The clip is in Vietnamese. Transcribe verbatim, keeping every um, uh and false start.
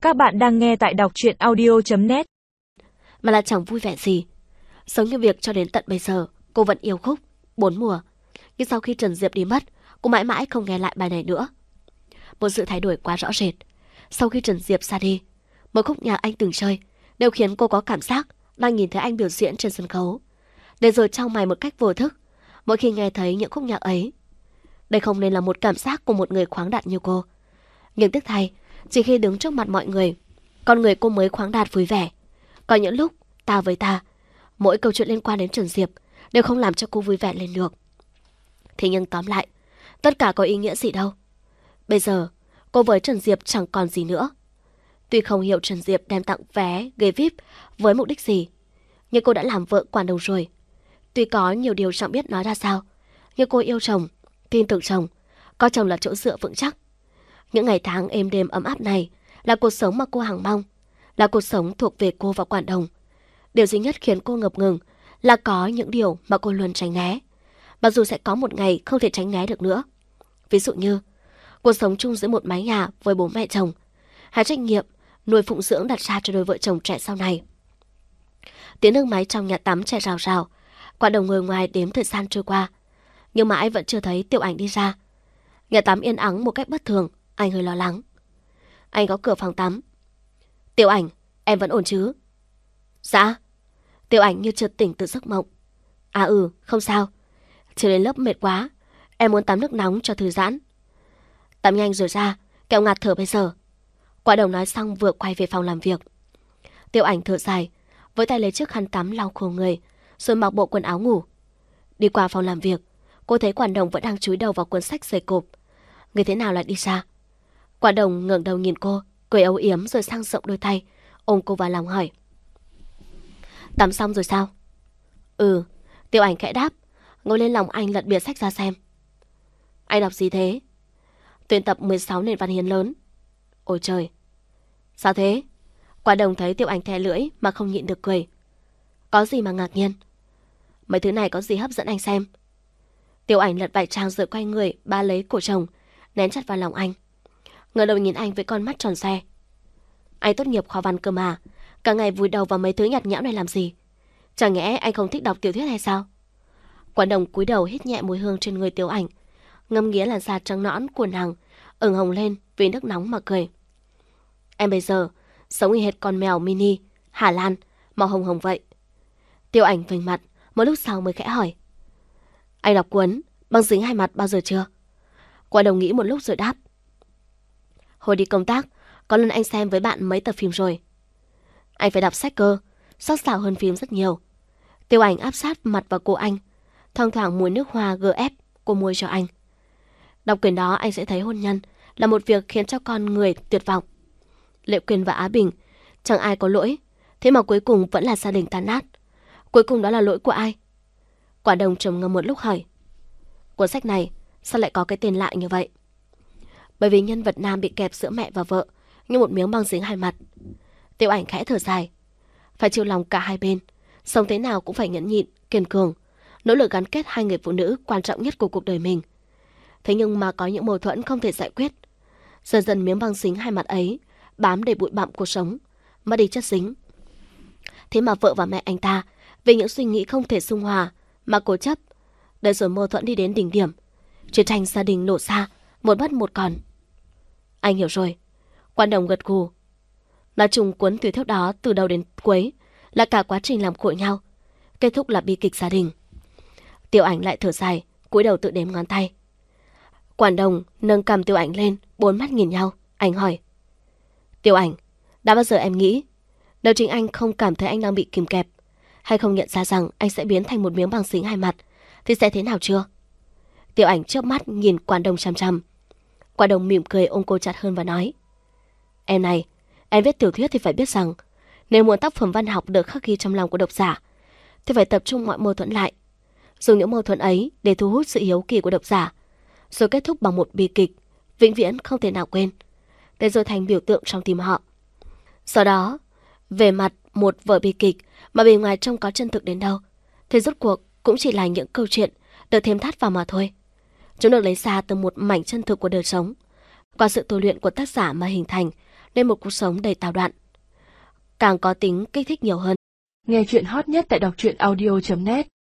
Các bạn đang nghe tại đọc truyện audio chấm net. Mà là chẳng vui vẻ gì. Giống như việc cho đến tận bây giờ cô vẫn yêu khúc Bốn mùa. Nhưng sau khi Trần Diệp đi mất, cô mãi mãi không nghe lại bài này nữa. Một sự thay đổi quá rõ rệt. Sau khi Trần Diệp ra đi, mỗi khúc nhạc anh từng chơi đều khiến cô có cảm giác đang nhìn thấy anh biểu diễn trên sân khấu, để rồi trao mày một cách vô thức mỗi khi nghe thấy những khúc nhạc ấy. Đây không nên là một cảm giác của một người khoáng đạt như cô. Nhưng tiếc thay, chỉ khi đứng trước mặt mọi người, con người cô mới khoáng đạt vui vẻ. Có những lúc ta với ta, mỗi câu chuyện liên quan đến Trần Diệp đều không làm cho cô vui vẻ lên được. Thế nhưng tóm lại, tất cả có ý nghĩa gì đâu. Bây giờ, cô với Trần Diệp chẳng còn gì nữa. Tuy không hiểu Trần Diệp đem tặng vé ghế vi ai pi với mục đích gì, nhưng cô đã làm vợ quản đồng rồi. Tuy có nhiều điều chẳng biết nói ra sao, nhưng cô yêu chồng, tin tưởng chồng, coi chồng là chỗ dựa vững chắc. Những ngày tháng êm đềm ấm áp này là cuộc sống mà cô hằng mong, là cuộc sống thuộc về cô và quản đồng. Điều duy nhất khiến cô ngập ngừng là có những điều mà cô luôn tránh né, mặc dù sẽ có một ngày không thể tránh né được nữa. Ví dụ như cuộc sống chung giữa một mái nhà với bố mẹ chồng, hay trách nhiệm nuôi phụng dưỡng đặt ra cho đôi vợ chồng trẻ sau này. Tiếng nước máy trong nhà tắm chạy rào rào, quản đồng ngồi ngoài đếm thời gian trôi qua, nhưng mãi vẫn chưa thấy Tiểu Ảnh đi ra. Nhà tắm yên ắng một cách bất thường, anh hơi lo lắng. Anh gõ cửa phòng tắm. Tiểu Ảnh, em vẫn ổn chứ? Dạ. Tiểu Ảnh như chợt tỉnh từ giấc mộng. À ừ, không sao. Chưa đến lớp mệt quá, em muốn tắm nước nóng cho thư giãn. Tắm nhanh rồi ra, kẹo ngạt thở bây giờ. Quả đồng nói xong vừa quay về phòng làm việc. Tiểu Ảnh thở dài, với tay lấy chiếc khăn tắm lau khô người, rồi mặc bộ quần áo ngủ. Đi qua phòng làm việc, cô thấy quản đồng vẫn đang chúi đầu vào cuốn sách dày cộp. Người thế nào lại đi ra? Quản đồng ngẩng đầu nhìn cô, cười âu yếm rồi sang rộng đôi tay, ôm cô vào lòng hỏi. Tắm xong rồi sao? Ừ, Tiểu Ảnh khẽ đáp, ngồi lên lòng anh lật bìa sách ra xem. Anh đọc gì thế? Tuyển tập mười sáu nền văn hiến lớn. Ôi trời! Sao thế? Quả đồng thấy Tiểu Ảnh thè lưỡi mà không nhịn được cười. Có gì mà ngạc nhiên? Mấy thứ này có gì hấp dẫn anh xem? Tiểu Ảnh lật vài trang rồi quay người ba lấy cổ chồng, nén chặt vào lòng anh. Ngẩng đầu nhìn anh với con mắt tròn xoe. Anh tốt nghiệp khoa văn cơ mà, cả ngày vùi đầu vào mấy thứ nhạt nhẽo này làm gì? Chẳng nhẽ anh không thích đọc tiểu thuyết hay sao? Quả đồng cúi đầu hít nhẹ mùi hương trên người Tiểu Ảnh, ngâm nghía làn da trắng nõn của nàng, ửng hồng lên vì nước nóng mà cười. Em bây giờ sống y hệt con mèo mini Hà Lan, màu hồng hồng vậy. Tiểu Ảnh vênh mặt, một lúc sau mới khẽ hỏi. Anh đọc cuốn Băng dính hai mặt bao giờ chưa? Quả đồng nghĩ một lúc rồi đáp. Hồi đi công tác, có lần anh xem với bạn mấy tập phim rồi. Anh phải đọc sách cơ, sắc sảo hơn phim rất nhiều. Tiểu Ảnh áp sát mặt vào cổ anh, thoang thoảng mùi nước hoa gờ ép cô môi cho anh. Đọc quyển đó anh sẽ thấy hôn nhân là một việc khiến cho con người tuyệt vọng. Lệ Quyên và Á Bình, chẳng ai có lỗi, thế mà cuối cùng vẫn là gia đình tan nát. Cuối cùng đó là lỗi của ai? Quả đồng trầm ngâm một lúc hỏi. Cuốn sách này sao lại có cái tên lạ như vậy? Bởi vì nhân vật nam bị kẹp giữa mẹ và vợ như một miếng băng dính hai mặt. Tiểu Ảnh khẽ thở dài. Phải chịu lòng cả hai bên, sống thế nào cũng phải nhẫn nhịn, kiên cường, nỗ lực gắn kết hai người phụ nữ quan trọng nhất của cuộc đời mình. Thế nhưng mà có những mâu thuẫn không thể giải quyết. Dần dần miếng băng dính hai mặt ấy bám đầy bụi bặm cuộc sống, mất đi chất dính. Thế mà vợ và mẹ anh ta vì những suy nghĩ không thể xung hòa mà cố chấp, để rồi mâu thuẫn đi đến đỉnh điểm, chiến tranh gia đình nổ ra, một mất một còn. Anh hiểu rồi. Quan đồng gật gù. Nói chung cuốn tiểu thuyết đó từ đầu đến cuối là cả quá trình làm khổ nhau, kết thúc là bi kịch gia đình. Tiểu Ảnh lại thở dài, cúi đầu tự đếm ngón tay. Quản đồng nâng cầm Tiểu Ảnh lên, bốn mắt nhìn nhau. Anh hỏi. Tiểu Ảnh, đã bao giờ em nghĩ nếu chính anh không cảm thấy anh đang bị kìm kẹp, hay không nhận ra rằng anh sẽ biến thành một miếng băng dính hai mặt, thì sẽ thế nào chưa? Tiểu Ảnh chớp mắt nhìn Quản đồng chằm chằm. Quản đồng mỉm cười ôm cô chặt hơn và nói. Em này, em viết tiểu thuyết thì phải biết rằng nếu muốn tác phẩm văn học được khắc ghi trong lòng của độc giả thì phải tập trung mọi mâu thuẫn lại, dùng những mâu thuẫn ấy để thu hút sự hiếu kỳ của độc giả, rồi kết thúc bằng một bi kịch vĩnh viễn không thể nào quên, để rồi thành biểu tượng trong tim họ. Sau đó, về mặt một vở bi kịch mà bề ngoài trông có chân thực đến đâu, thì rốt cuộc cũng chỉ là những câu chuyện được thêm thắt vào mà thôi. Chúng được lấy ra từ một mảnh chân thực của đời sống, qua sự tu luyện của tác giả mà hình thành nên một cuộc sống đầy tào đoạn, càng có tính kích thích nhiều hơn. Nghe chuyện hot nhất tại đọc truyện audio chấm net.